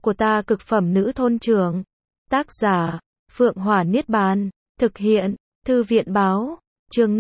của ta cực phẩm nữ thôn trưởng. Tác giả, Phượng Hỏa Niết Bàn. Thực hiện, Thư viện Báo. Chương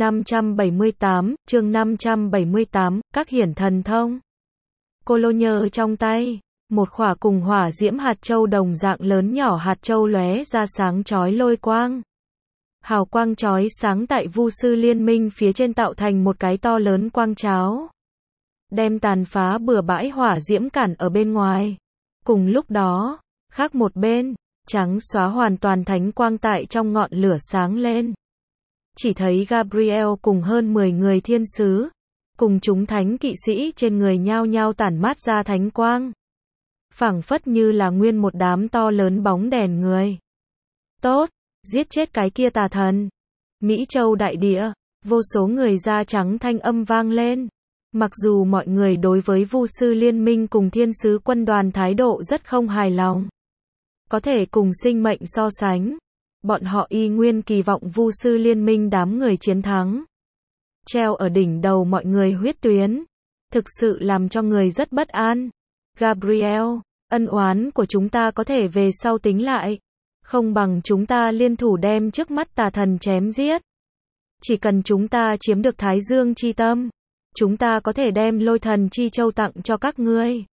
578, các hiển thần thông. Cô lô nhơ trong tay, một khỏa cùng hỏa diễm hạt châu đồng dạng lớn nhỏ hạt châu lóe ra sáng chói lôi quang. Hào quang chói sáng tại Vu sư liên minh phía trên tạo thành một cái to lớn quang cháo, đem tàn phá bừa bãi hỏa diễm cản ở bên ngoài. Cùng lúc đó, khác một bên, trắng xóa hoàn toàn thánh quang tại trong ngọn lửa sáng lên. Chỉ thấy Gabriel cùng hơn 10 người thiên sứ, cùng chúng thánh kỵ sĩ trên người nhao nhao tản mát ra thánh quang. Phảng phất như là nguyên một đám to lớn bóng đèn người. Tốt, giết chết cái kia tà thần. Mỹ Châu đại địa, vô số người da trắng thanh âm vang lên. Mặc dù mọi người đối với Vu sư liên minh cùng thiên sứ quân đoàn thái độ rất không hài lòng, có thể cùng sinh mệnh so sánh, bọn họ y nguyên kỳ vọng Vu sư liên minh đám người chiến thắng. Treo ở đỉnh đầu mọi người huyết tuyến, thực sự làm cho người rất bất an. Gabriel, ân oán của chúng ta có thể về sau tính lại, không bằng chúng ta liên thủ đem trước mắt tà thần chém giết. Chỉ cần chúng ta chiếm được Thái Dương chi tâm, chúng ta có thể đem Lôi Thần chi châu tặng cho các ngươi.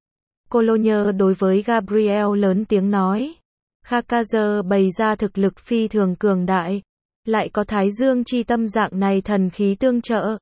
Cologne đối với Gabriel lớn tiếng nói. Khakazer bày ra thực lực phi thường cường đại, lại có Thái Dương chi tâm dạng này thần khí tương trợ.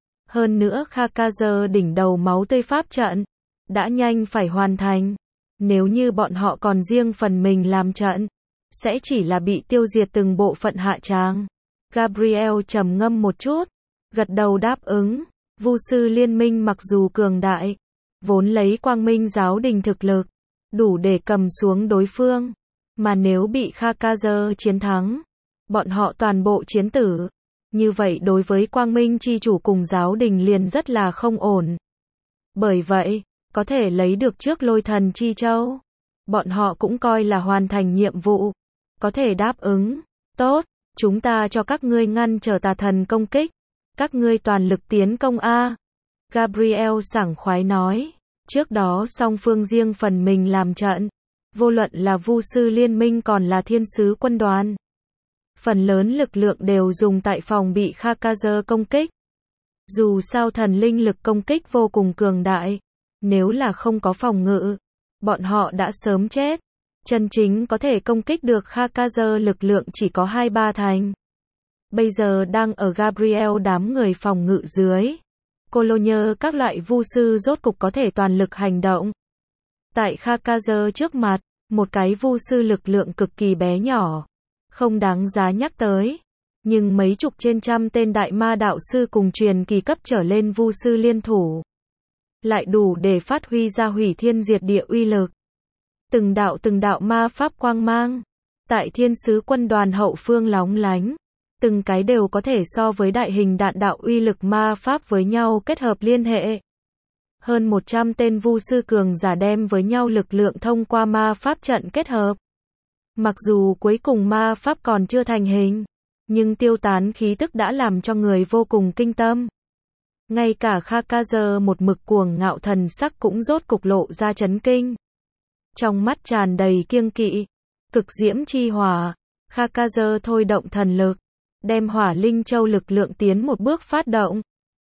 Hơn nữa Khakazer đỉnh đầu máu tươi pháp trận, đã nhanh phải hoàn thành. Nếu như bọn họ còn riêng phần mình làm trận, sẽ chỉ là bị tiêu diệt từng bộ phận hạ tràng. Gabriel trầm ngâm một chút, gật đầu đáp ứng. Vu sư liên minh mặc dù cường đại, vốn lấy Quang Minh giáo đình thực lực, đủ để cầm xuống đối phương. Mà nếu bị Khakazer chiến thắng, bọn họ toàn bộ chiến tử. Như vậy đối với Quang Minh chi chủ cùng giáo đình liền rất là không ổn. Bởi vậy, có thể lấy được trước Lôi Thần chi châu, bọn họ cũng coi là hoàn thành nhiệm vụ. Có thể đáp ứng. Tốt, chúng ta cho các ngươi ngăn trở tà thần công kích. Các ngươi toàn lực tiến công a. Gabriel sảng khoái nói. Trước đó song phương riêng phần mình làm trận. Vô luận là Vu sư liên minh còn là thiên sứ quân đoàn, phần lớn lực lượng đều dùng tại phòng bị Khakazer công kích. Dù sao thần linh lực công kích vô cùng cường đại, nếu là không có phòng ngự, bọn họ đã sớm chết. Chân chính có thể công kích được Khakazer lực lượng chỉ có 2-3 thành. Bây giờ đang ở Gabriel đám người phòng ngự dưới. Cologne các loại vu sư rốt cục có thể toàn lực hành động. Tại Khakazer trước mặt, một cái vu sư lực lượng cực kỳ bé nhỏ, không đáng giá nhắc tới. Nhưng mấy chục trên trăm tên đại ma đạo sư cùng truyền kỳ cấp trở lên vu sư liên thủ, lại đủ để phát huy ra hủy thiên diệt địa uy lực. Từng đạo ma pháp quang mang, tại thiên sứ quân đoàn hậu phương lóng lánh. Từng cái đều có thể so với đại hình đạn đạo uy lực ma pháp với nhau kết hợp liên hệ. Hơn 100 tên vu sư cường giả đem với nhau lực lượng thông qua ma pháp trận kết hợp. Mặc dù cuối cùng ma pháp còn chưa thành hình, nhưng tiêu tán khí tức đã làm cho người vô cùng kinh tâm. Ngay cả Khakazer một mực cuồng ngạo thần sắc cũng rốt cục lộ ra chấn kinh. Trong mắt tràn đầy kiêng kỵ, cực diễm chi hỏa, Khakazer thôi động thần lực, đem hỏa linh châu lực lượng tiến một bước phát động.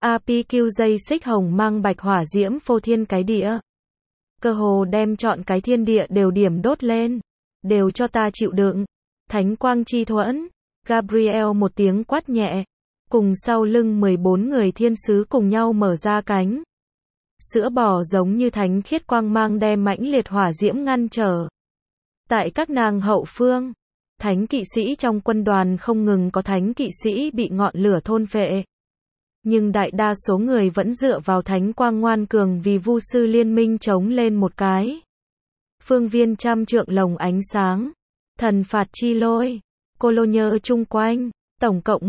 APQ dây xích hồng mang bạch hỏa diễm phô thiên cái địa. Cơ hồ đem trọn cái thiên địa đều điểm đốt lên. Đều cho ta chịu đựng. Thánh quang chi thuẫn. Gabriel một tiếng quát nhẹ. Cùng sau lưng 14 người thiên sứ cùng nhau mở ra cánh. Sữa bò giống như thánh khiết quang mang đem mãnh liệt hỏa diễm ngăn trở. Tại các nàng hậu phương, thánh kỵ sĩ trong quân đoàn không ngừng có thánh kỵ sĩ bị ngọn lửa thôn phệ. Nhưng đại đa số người vẫn dựa vào thánh quang ngoan cường vì Vu sư liên minh chống lên một cái phương viên trăm trượng lồng ánh sáng. Thần phạt chi lôi. Cologne chung quanh, tổng cộng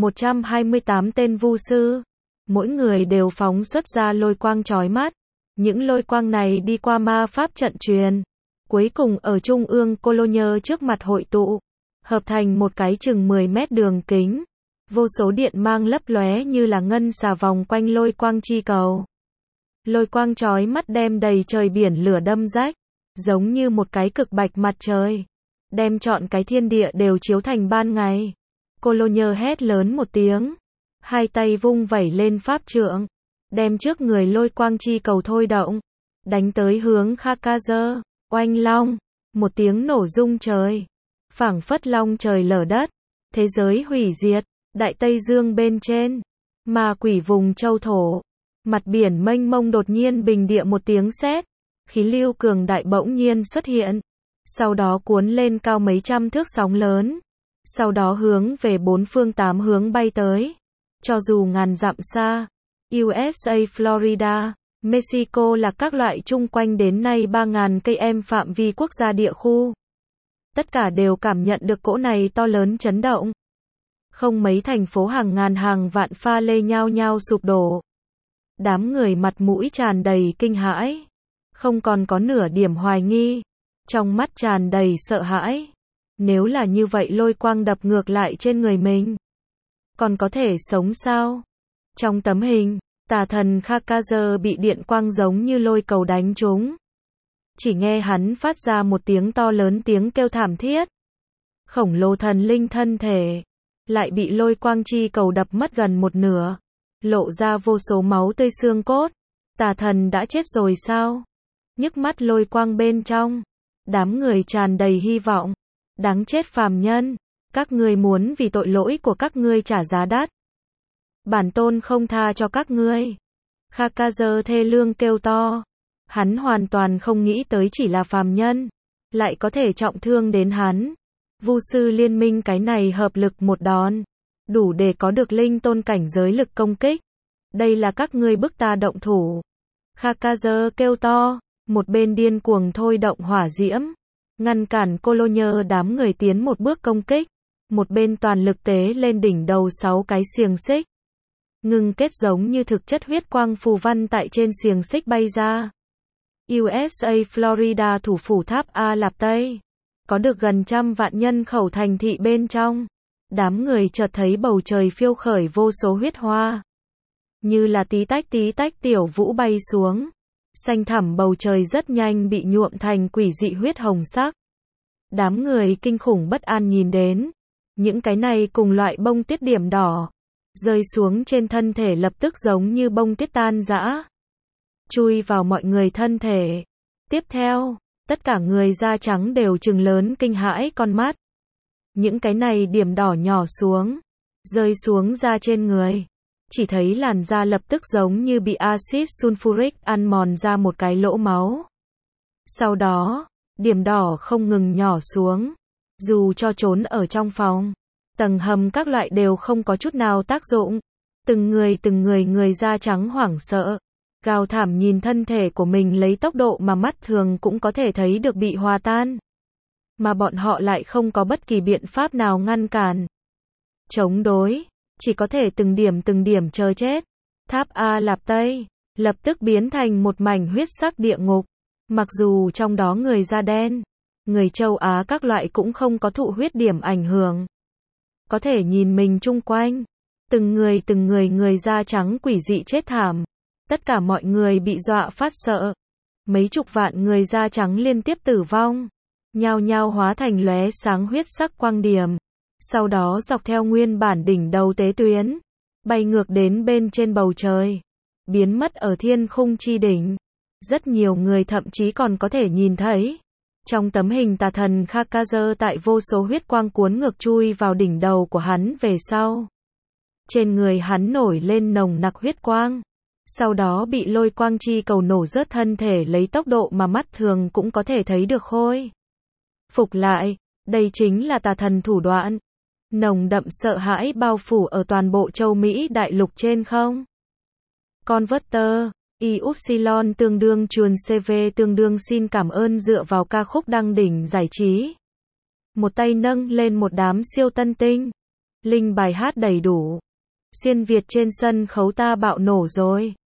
128 tên vu sư. Mỗi người đều phóng xuất ra lôi quang chói mắt. Những lôi quang này đi qua ma pháp trận truyền, cuối cùng ở trung ương Cologne trước mặt hội tụ, hợp thành một cái chừng 10 mét đường kính. Vô số điện mang lấp lóe như là ngân xà vòng quanh lôi quang chi cầu. Lôi quang chói mắt đem đầy trời biển lửa đâm rách. giống như một cái cực bạch mặt trời, đem trọn cái thiên địa đều chiếu thành ban ngày. Cologne hét lớn một tiếng, hai tay vung vẩy lên pháp trượng, đem trước người lôi quang chi cầu thôi động, đánh tới hướng Khakazer. Oanh long, một tiếng nổ rung trời, phảng phất long trời lở đất, thế giới hủy diệt. Đại Tây Dương bên trên, ma quỷ vùng châu thổ, mặt biển mênh mông đột nhiên bình địa một tiếng sét, khí lưu cường đại bỗng nhiên xuất hiện, sau đó cuốn lên cao mấy trăm thước sóng lớn, sau đó hướng về bốn phương tám hướng bay tới, cho dù ngàn dặm xa, USA, Florida, Mexico là các loại chung quanh đến nay 3.000 km phạm vi quốc gia địa khu. Tất cả đều cảm nhận được cỗ này to lớn chấn động. Không mấy thành phố hàng ngàn hàng vạn pha lê nhao nhao sụp đổ. Đám người mặt mũi tràn đầy kinh hãi, không còn có nửa điểm hoài nghi, trong mắt tràn đầy sợ hãi. Nếu là như vậy lôi quang đập ngược lại trên người mình, còn có thể sống sao? Trong tấm hình, tà thần Khakazer bị điện quang giống như lôi cầu đánh trúng. Chỉ nghe hắn phát ra một tiếng to lớn tiếng kêu thảm thiết. Khổng lồ thần linh thân thể lại bị lôi quang chi cầu đập mất gần một nửa, lộ ra vô số máu tươi xương cốt. Tà thần đã chết rồi sao? Nhức mắt lôi quang bên trong, đám người tràn đầy hy vọng. Đáng chết phàm nhân, các ngươi muốn vì tội lỗi của các ngươi trả giá đắt. Bản tôn không tha cho các ngươi. Khakazer thê lương kêu to. Hắn hoàn toàn không nghĩ tới chỉ là phàm nhân, lại có thể trọng thương đến hắn. Vu sư liên minh cái này hợp lực một đòn, đủ để có được linh tôn cảnh giới lực công kích. Đây là các ngươi bức ta động thủ. Khakazer kêu to, một bên điên cuồng thôi động hỏa diễm, ngăn cản Cologne đám người tiến một bước công kích, một bên toàn lực tế lên đỉnh đầu 6 cái xiềng xích. Ngưng kết giống như thực chất huyết quang phù văn tại trên xiềng xích bay ra. USA, Florida thủ phủ tháp A Lạp Tây, có được gần 100 vạn nhân khẩu thành thị bên trong. Đám người chợt thấy bầu trời phiêu khởi vô số huyết hoa, như là tí tách tiểu vũ bay xuống. Xanh thẳm bầu trời rất nhanh bị nhuộm thành quỷ dị huyết hồng sắc. Đám người kinh khủng bất an nhìn đến, những cái này cùng loại bông tuyết điểm đỏ, rơi xuống trên thân thể lập tức giống như bông tuyết tan rã, chui vào mọi người thân thể. Tiếp theo, tất cả người da trắng đều trừng lớn kinh hãi con mắt. Những cái này điểm đỏ nhỏ xuống, rơi xuống da trên người. Chỉ thấy làn da lập tức giống như bị axit sulfuric ăn mòn ra một cái lỗ máu. Sau đó, điểm đỏ không ngừng nhỏ xuống. Dù cho trốn ở trong phòng, tầng hầm các loại đều không có chút nào tác dụng. Từng người người da trắng hoảng sợ, gào thảm nhìn thân thể của mình lấy tốc độ mà mắt thường cũng có thể thấy được bị hòa tan. Mà bọn họ lại không có bất kỳ biện pháp nào ngăn cản, chống đối, chỉ có thể từng điểm chờ chết. Tháp A Lạp Tây lập tức biến thành một mảnh huyết sắc địa ngục. Mặc dù trong đó người da đen, người châu Á các loại cũng không có thụ huyết điểm ảnh hưởng. Có thể nhìn mình chung quanh, từng người người da trắng quỷ dị chết thảm. Tất cả mọi người bị dọa phát sợ. Mấy chục vạn người da trắng liên tiếp tử vong, nhao nhao hóa thành lóe sáng huyết sắc quang điểm. Sau đó dọc theo nguyên bản đỉnh đầu tế tuyến, bay ngược đến bên trên bầu trời, biến mất ở thiên khung chi đỉnh. Rất nhiều người thậm chí còn có thể nhìn thấy, trong tấm hình tà thần Khakazer tại vô số huyết quang cuốn ngược chui vào đỉnh đầu của hắn về sau. Trên người hắn nổi lên nồng nặc huyết quang, sau đó bị lôi quang chi cầu nổ rớt thân thể lấy tốc độ mà mắt thường cũng có thể thấy được khôi phục lại. Đây chính là tà thần thủ đoạn. Nồng đậm sợ hãi bao phủ ở toàn bộ châu Mỹ đại lục trên không. Converter, Y-Upsilon tương đương chuồn CV tương đương xin cảm ơn dựa vào ca khúc đăng đỉnh giải trí. Một tay nâng lên một đám siêu tân tinh. Linh bài hát đầy đủ. Xuyên Việt trên sân khấu ta bạo nổ rồi.